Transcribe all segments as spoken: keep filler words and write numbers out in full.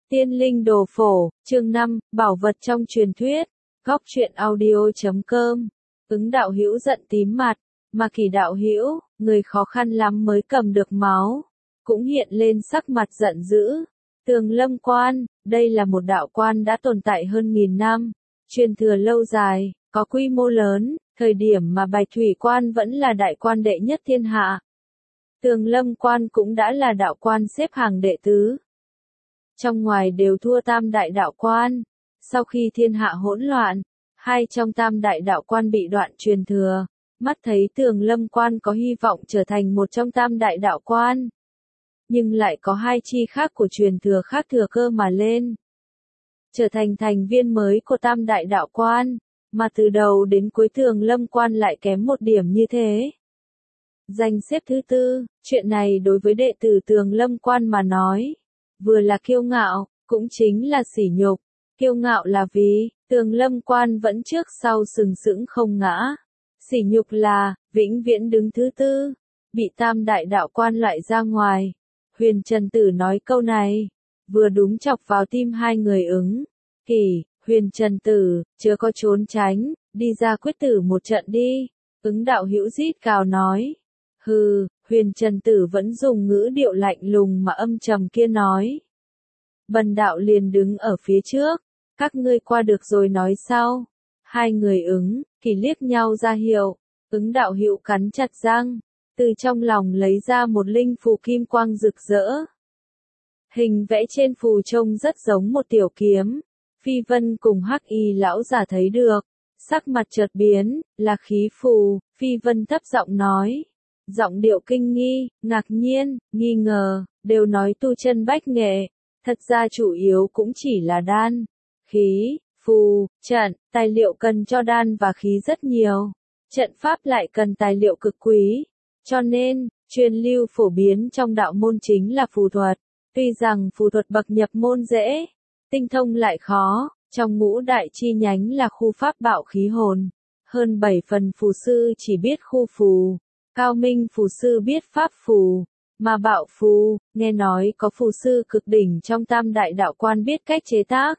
Tiên linh đồ phổ, chương năm, bảo vật trong truyền thuyết, góc truyện audio chấm com. Ứng đạo hữu giận tím mặt, mà Kỳ đạo hữu, người khó khăn lắm mới cầm được máu, cũng hiện lên sắc mặt giận dữ. Tường Lâm Quan, đây là một đạo quan đã tồn tại hơn nghìn năm, truyền thừa lâu dài, có quy mô lớn, thời điểm mà Bạch Thủy Quan vẫn là đại quan đệ nhất thiên hạ. Tường Lâm Quan cũng đã là đạo quan xếp hàng đệ tứ. Trong ngoài đều thua tam đại đạo quan. Sau khi thiên hạ hỗn loạn, hai trong tam đại đạo quan bị đoạn truyền thừa, mắt thấy Tường Lâm Quan có hy vọng trở thành một trong tam đại đạo quan. Nhưng lại có hai chi khác của truyền thừa khác thừa cơ mà lên. Trở thành thành viên mới của tam đại đạo quan, mà từ đầu đến cuối Tường Lâm Quan lại kém một điểm như thế. Danh xếp thứ tư, chuyện này đối với đệ tử Tường Lâm Quan mà nói, vừa là kiêu ngạo, cũng chính là sỉ nhục. Kiêu ngạo là vì, Tường Lâm Quan vẫn trước sau sừng sững không ngã. Sỉ nhục là, vĩnh viễn đứng thứ tư, bị tam đại đạo quan loại ra ngoài. Huyền Trần Tử nói câu này, vừa đúng chọc vào tim hai người Ứng. Kỳ, Huyền Trần Tử, chưa có trốn tránh, đi ra quyết tử một trận đi. Ứng đạo hữu rít cào nói. Hừ, Huyền Trần Tử vẫn dùng ngữ điệu lạnh lùng mà âm trầm kia nói. Bần đạo liền đứng ở phía trước, các ngươi qua được rồi nói sau. Hai người Ứng, Kỳ liếc nhau ra hiệu, Ứng đạo hữu cắn chặt răng, từ trong lòng lấy ra một linh phù kim quang rực rỡ. Hình vẽ trên phù trông rất giống một tiểu kiếm, Phi Vân cùng Hắc Y lão giả thấy được, sắc mặt chợt biến, là khí phù, Phi Vân thấp giọng nói. Giọng điệu kinh nghi, ngạc nhiên, nghi ngờ, đều nói tu chân bách nghệ, thật ra chủ yếu cũng chỉ là đan, khí, phù, trận, tài liệu cần cho đan và khí rất nhiều, trận pháp lại cần tài liệu cực quý, cho nên, truyền lưu phổ biến trong đạo môn chính là phù thuật, tuy rằng phù thuật bậc nhập môn dễ, tinh thông lại khó, trong ngũ đại chi nhánh là khu pháp bảo khí hồn, hơn bảy phần phù sư chỉ biết khu phù. Cao minh phù sư biết pháp phù, mà bạo phù, nghe nói có phù sư cực đỉnh trong tam đại đạo quan biết cách chế tác.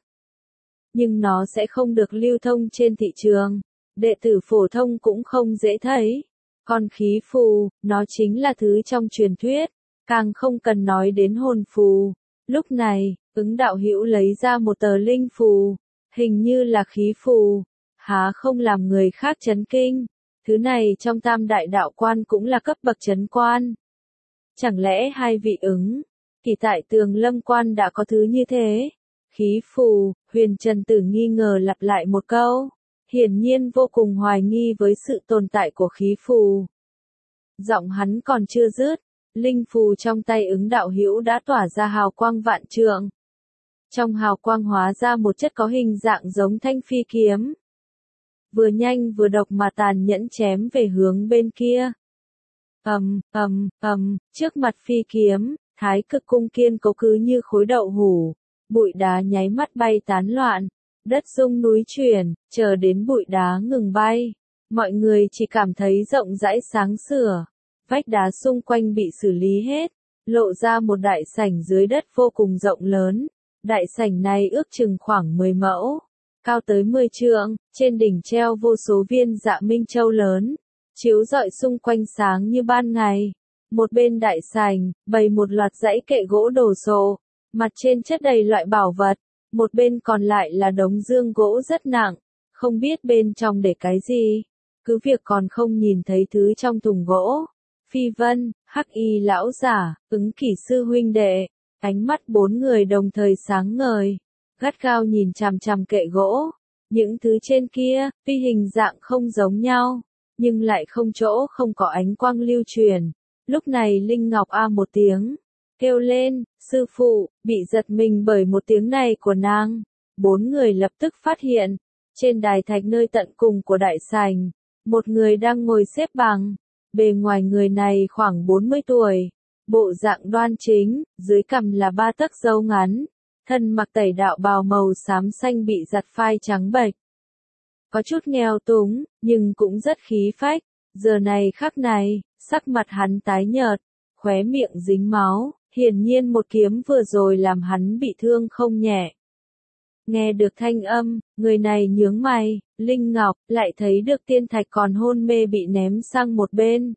Nhưng nó sẽ không được lưu thông trên thị trường, đệ tử phổ thông cũng không dễ thấy. Còn khí phù, nó chính là thứ trong truyền thuyết, càng không cần nói đến hồn phù. Lúc này, Ứng đạo hữu lấy ra một tờ linh phù, hình như là khí phù, há không làm người khác chấn kinh. Thứ này trong tam đại đạo quan cũng là cấp bậc chấn quan. Chẳng lẽ hai vị Ứng, Kỳ tại Tường Lâm Quan đã có thứ như thế? Khí phù, Huyền Trần Tử nghi ngờ lặp lại một câu, hiển nhiên vô cùng hoài nghi với sự tồn tại của khí phù. Giọng hắn còn chưa dứt, linh phù trong tay Ứng đạo hữu đã tỏa ra hào quang vạn trượng. Trong hào quang hóa ra một chất có hình dạng giống thanh phi kiếm. Vừa nhanh vừa độc mà tàn nhẫn chém về hướng bên kia. Ầm, ầm, ầm, trước mặt phi kiếm, Thái Cực cung kiên cố cứ như khối đậu hủ, bụi đá nháy mắt bay tán loạn, đất rung núi chuyển, chờ đến bụi đá ngừng bay, mọi người chỉ cảm thấy rộng rãi sáng sủa, vách đá xung quanh bị xử lý hết, lộ ra một đại sảnh dưới đất vô cùng rộng lớn, đại sảnh này ước chừng khoảng mười mẫu. Cao tới mười trượng, trên đỉnh treo vô số viên dạ minh châu lớn, chiếu rọi xung quanh sáng như ban ngày. Một bên đại sảnh, bày một loạt dãy kệ gỗ đồ sộ, mặt trên chất đầy loại bảo vật, một bên còn lại là đống dương gỗ rất nặng, không biết bên trong để cái gì, cứ việc còn không nhìn thấy thứ trong thùng gỗ. Phi Vân, Hắc Y lão giả, Ứng Kỳ sư huynh đệ, ánh mắt bốn người đồng thời sáng ngời. Gắt gao nhìn chằm chằm kệ gỗ, những thứ trên kia, tuy hình dạng không giống nhau, nhưng lại không chỗ không có ánh quang lưu truyền. Lúc này Linh Ngọc a một tiếng, kêu lên, sư phụ, bị giật mình bởi một tiếng này của nàng. Bốn người lập tức phát hiện, trên đài thạch nơi tận cùng của đại sảnh, một người đang ngồi xếp bằng, bề ngoài người này khoảng bốn mươi tuổi, bộ dạng đoan chính, dưới cằm là ba tấc râu ngắn. Thân mặc tẩy đạo bào màu xám xanh bị giặt phai trắng bệch. Có chút nghèo túng, nhưng cũng rất khí phách. Giờ này khắc này, sắc mặt hắn tái nhợt, khóe miệng dính máu, Hiển nhiên một kiếm vừa rồi làm hắn bị thương không nhẹ. Nghe được thanh âm, người này nhướng mày, Linh Ngọc lại thấy được tiên thạch còn hôn mê bị ném sang một bên.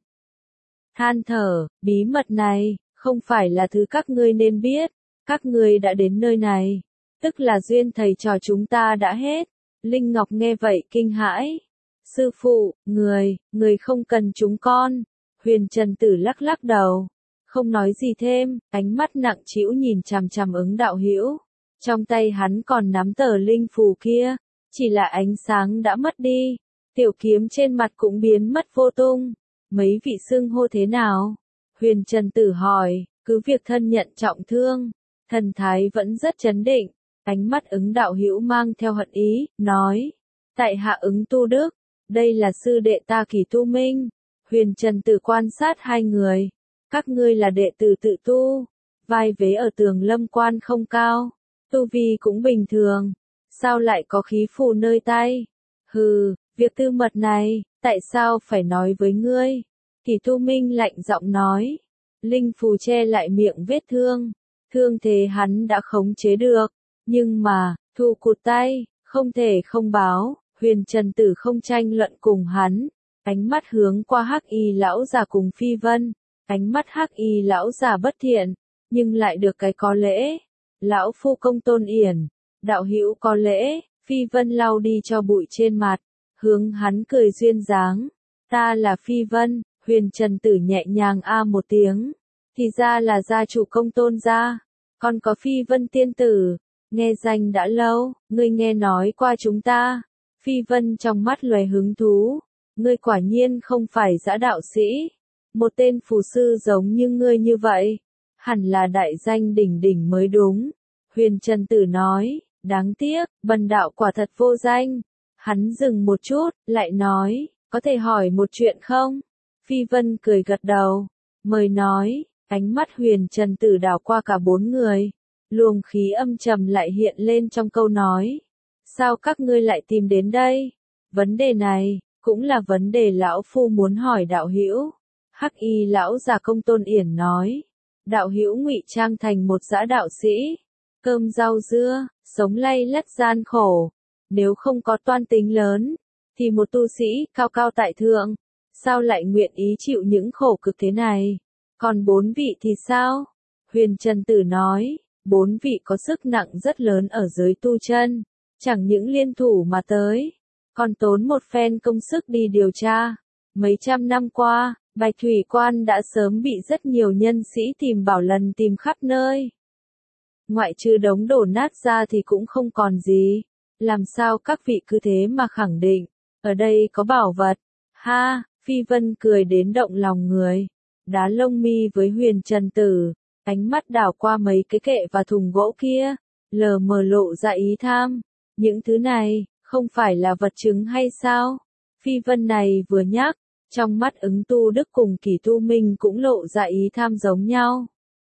Than thở, bí mật này, không phải là thứ các ngươi nên biết, các ngươi đã đến nơi này, tức là duyên thầy trò chúng ta đã hết. Linh Ngọc nghe vậy kinh hãi. Sư phụ, người, người không cần chúng con. Huyền Trần Tử lắc lắc đầu, không nói gì thêm, ánh mắt nặng trĩu nhìn chằm chằm Ứng Đạo Hữu. Trong tay hắn còn nắm tờ linh phù kia, chỉ là ánh sáng đã mất đi, tiểu kiếm trên mặt cũng biến mất vô tung. Mấy vị xưng hô thế nào? Huyền Trần Tử hỏi, cứ việc thân nhận trọng thương, thần thái vẫn rất chấn định, ánh mắt Ứng Đạo Hữu mang theo hận ý, nói, tại hạ Ứng Tu Đức, đây là sư đệ ta Kỳ Tu Minh. Huyền Trần Tử quan sát hai người, các ngươi là đệ tử tự tu, vai vế ở Tường Lâm Quan không cao, tu vi cũng bình thường, sao lại có khí phù nơi tay? Hừ, việc tư mật này, tại sao phải nói với ngươi? Kỳ Tu Minh lạnh giọng nói, linh phù che lại miệng vết thương, thương thế hắn đã khống chế được, nhưng mà, thu cụt tay, không thể không báo. Huyền Trần Tử không tranh luận cùng hắn, ánh mắt hướng qua Hắc Y lão già cùng Phi Vân, ánh mắt Hắc Y lão già bất thiện, nhưng lại được cái có lễ. Lão phu công tôn yển, đạo hữu có lễ. Phi Vân lau đi cho bụi trên mặt, hướng hắn cười duyên dáng. Ta là Phi Vân. Huyền Trần Tử nhẹ nhàng a một tiếng, thì ra là gia chủ công tôn gia, còn có Phi Vân tiên tử, nghe danh đã lâu, ngươi nghe nói qua chúng ta. Phi Vân trong mắt lóe hứng thú, ngươi quả nhiên không phải dã đạo sĩ, một tên phù sư giống như ngươi như vậy, hẳn là đại danh đỉnh đỉnh mới đúng. Huyền Trần Tử nói, đáng tiếc, bần đạo quả thật vô danh. Hắn dừng một chút, lại nói, có thể hỏi một chuyện không? Phi Vân cười gật đầu, mời nói. Ánh mắt Huyền Trần Tử đảo qua cả bốn người, luồng khí âm trầm lại hiện lên trong câu nói. Sao các ngươi lại tìm đến đây? Vấn đề này, cũng là vấn đề lão phu muốn hỏi đạo hữu. Hắc Y lão già công tôn yển nói, đạo hữu ngụy trang thành một dã đạo sĩ, cơm rau dưa, sống lay lắt gian khổ, nếu không có toan tính lớn, thì một tu sĩ cao cao tại thượng, sao lại nguyện ý chịu những khổ cực thế này? Còn bốn vị thì sao? Huyền Trần Tử nói, bốn vị có sức nặng rất lớn ở giới tu chân, chẳng những liên thủ mà tới, còn tốn một phen công sức đi điều tra. Mấy trăm năm qua, Bạch Thủy Quan đã sớm bị rất nhiều nhân sĩ tìm bảo lần tìm khắp nơi. Ngoại trừ đống đổ nát ra thì cũng không còn gì. Làm sao các vị cứ thế mà khẳng định, ở đây có bảo vật? Ha, Phi Vân cười đến động lòng người, đá lông mi với Huyền Trần Tử, ánh mắt đảo qua mấy cái kệ và thùng gỗ kia, lờ mờ lộ ra ý tham. Những thứ này, không phải là vật chứng hay sao? Phi Vân này vừa nhắc, trong mắt Ứng Tu Đức cùng Kỳ Tu Minh cũng lộ ra ý tham giống nhau.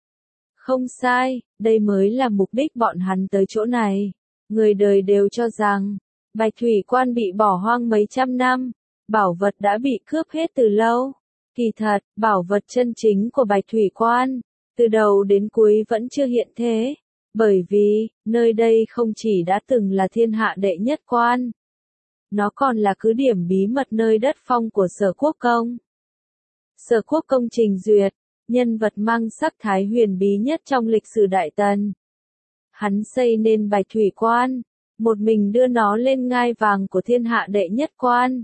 Không sai, đây mới là mục đích bọn hắn tới chỗ này. Người đời đều cho rằng, Bạch Thủy Quan bị bỏ hoang mấy trăm năm, bảo vật đã bị cướp hết từ lâu. Kỳ thật, bảo vật chân chính của Bạch Thủy Quan, từ đầu đến cuối vẫn chưa hiện thế. Bởi vì, nơi đây không chỉ đã từng là thiên hạ đệ nhất quan, nó còn là cứ điểm bí mật nơi đất phong của Sở Quốc Công. Sở Quốc Công Trình Duyệt, nhân vật mang sắc thái huyền bí nhất trong lịch sử Đại Tần. Hắn xây nên Bạch Thủy Quan, một mình đưa nó lên ngai vàng của thiên hạ đệ nhất quan.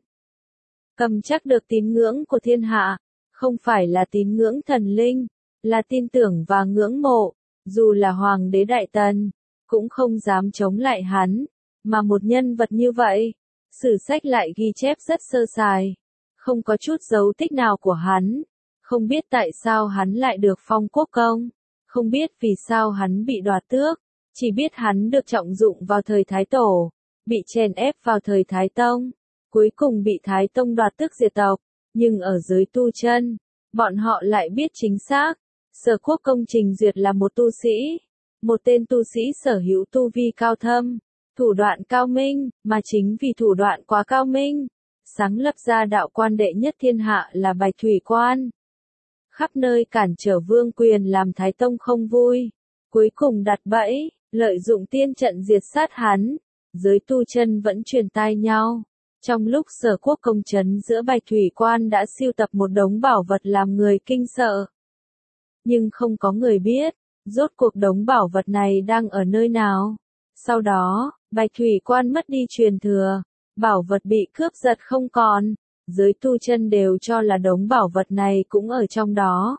Cầm chắc được tín ngưỡng của thiên hạ, không phải là tín ngưỡng thần linh, là tin tưởng và ngưỡng mộ, dù là Hoàng đế Đại Tần, cũng không dám chống lại hắn, mà một nhân vật như vậy, sử sách lại ghi chép rất sơ sài, không có chút dấu tích nào của hắn, không biết tại sao hắn lại được phong quốc công, không biết vì sao hắn bị đoạt tước, chỉ biết hắn được trọng dụng vào thời Thái Tổ, bị chèn ép vào thời Thái Tông, cuối cùng bị Thái Tông đoạt tước diệt tộc, nhưng ở giới tu chân, bọn họ lại biết chính xác, Sở Quốc Công Trình Duyệt là một tu sĩ, một tên tu sĩ sở hữu tu vi cao thâm, thủ đoạn cao minh, mà chính vì thủ đoạn quá cao minh, sáng lập ra đạo quan đệ nhất thiên hạ là Bạch Thủy Quan. khắp nơi cản trở vương quyền làm Thái Tông không vui. Cuối cùng đặt bẫy, lợi dụng tiên trận diệt sát hắn. Giới tu chân vẫn truyền tai nhau. Trong lúc Sở Quốc công trấn giữa Bạch Thủy Quan đã sưu tập một đống bảo vật làm người kinh sợ. Nhưng không có người biết, rốt cuộc đống bảo vật này đang ở nơi nào. Sau đó, Bạch Thủy Quan mất đi truyền thừa, bảo vật bị cướp giật không còn, giới tu chân đều cho là đống bảo vật này cũng ở trong đó.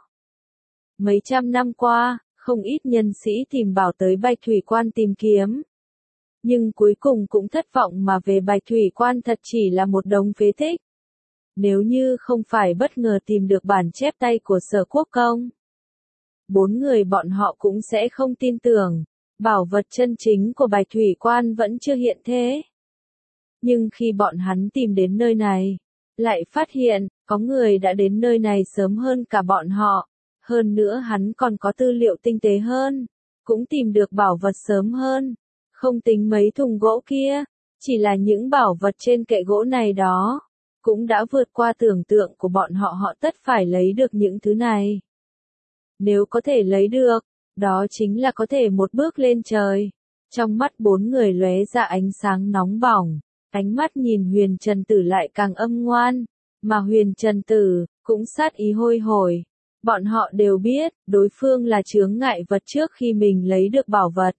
Mấy trăm năm qua, không ít nhân sĩ tìm bảo tới Bạch Thủy Quan tìm kiếm. Nhưng cuối cùng cũng thất vọng mà về Bạch Thủy Quan thật chỉ là một đống phế tích. Nếu như không phải bất ngờ tìm được bản chép tay của Sở Quốc công, bốn người bọn họ cũng sẽ không tin tưởng, bảo vật chân chính của Bạch Thủy Quan vẫn chưa hiện thế. Nhưng khi bọn hắn tìm đến nơi này, lại phát hiện, có người đã đến nơi này sớm hơn cả bọn họ, hơn nữa hắn còn có tư liệu tinh tế hơn, cũng tìm được bảo vật sớm hơn, không tính mấy thùng gỗ kia, chỉ là những bảo vật trên kệ gỗ này đó, cũng đã vượt qua tưởng tượng của bọn họ, họ tất phải lấy được những thứ này. Nếu có thể lấy được, đó chính là có thể một bước lên trời. Trong mắt bốn người lóe ra ánh sáng nóng bỏng, ánh mắt nhìn Huyền Trần Tử lại càng âm ngoan, mà Huyền Trần Tử cũng sát ý hôi hổi. Bọn họ đều biết, đối phương là chướng ngại vật trước khi mình lấy được bảo vật.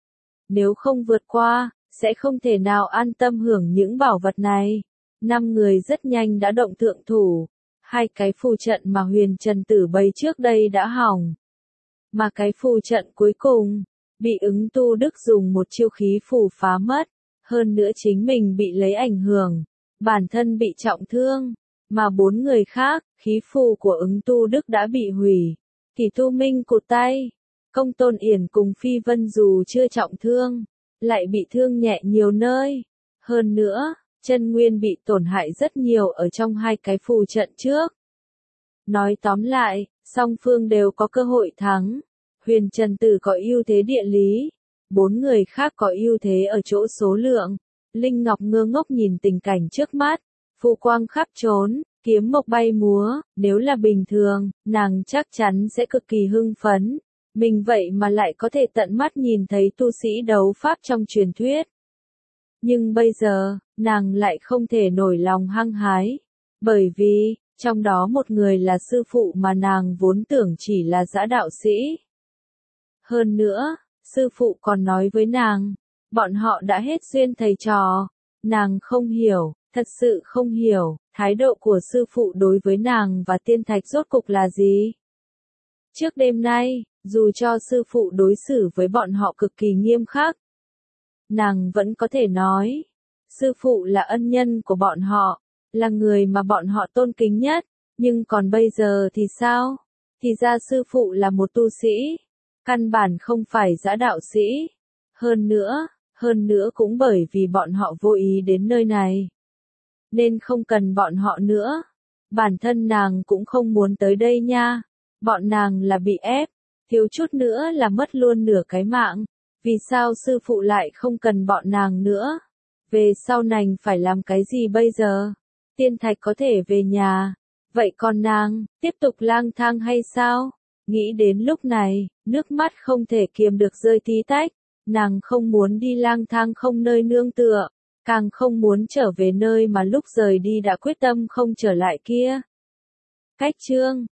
Nếu không vượt qua, sẽ không thể nào an tâm hưởng những bảo vật này. Năm người rất nhanh đã động thượng thủ. Hai cái phù trận mà Huyền Trần Tử bày trước đây đã hỏng. Mà cái phù trận cuối cùng, bị ứng tu đức dùng một chiêu khí phù phá mất. Hơn nữa chính mình bị lấy ảnh hưởng, bản thân bị trọng thương. Mà bốn người khác, khí phù của ứng tu đức đã bị hủy. Thì Tu Minh cụt tay. Công Tôn Yển cùng Phi Vân dù chưa trọng thương, lại bị thương nhẹ nhiều nơi. Hơn nữa, chân nguyên bị tổn hại rất nhiều ở trong hai cái phù trận trước. Nói tóm lại, song phương đều có cơ hội thắng. Huyền Trần Tử có ưu thế địa lý, bốn người khác có ưu thế ở chỗ số lượng. Linh Ngọc ngơ ngốc nhìn tình cảnh trước mắt, phù quang khắp trốn, kiếm mộc bay múa, nếu là bình thường, nàng chắc chắn sẽ cực kỳ hưng phấn. Mình vậy mà lại có thể tận mắt nhìn thấy tu sĩ đấu pháp trong truyền thuyết. Nhưng bây giờ, nàng lại không thể nổi lòng hăng hái. Bởi vì, trong đó một người là sư phụ mà nàng vốn tưởng chỉ là dã đạo sĩ. Hơn nữa, sư phụ còn nói với nàng, bọn họ đã hết duyên thầy trò. Nàng không hiểu, thật sự không hiểu, thái độ của sư phụ đối với nàng và Tiên Thạch rốt cục là gì. Trước đêm nay, dù cho sư phụ đối xử với bọn họ cực kỳ nghiêm khắc, nàng vẫn có thể nói, sư phụ là ân nhân của bọn họ, là người mà bọn họ tôn kính nhất, nhưng còn bây giờ thì sao? Thì ra sư phụ là một tu sĩ, căn bản không phải dã đạo sĩ. Hơn nữa, hơn nữa cũng bởi vì bọn họ vô ý đến nơi này, nên không cần bọn họ nữa. Bản thân nàng cũng không muốn tới đây nha, bọn nàng là bị ép, thiếu chút nữa là mất luôn nửa cái mạng. Vì sao sư phụ lại không cần bọn nàng nữa? Về sau nàng phải làm cái gì bây giờ? Tiên Thạch có thể về nhà, vậy còn nàng, tiếp tục lang thang hay sao? Nghĩ đến lúc này, nước mắt không thể kiềm được rơi tí tách. Nàng không muốn đi lang thang không nơi nương tựa, càng không muốn trở về nơi mà lúc rời đi đã quyết tâm không trở lại kia. Cách chương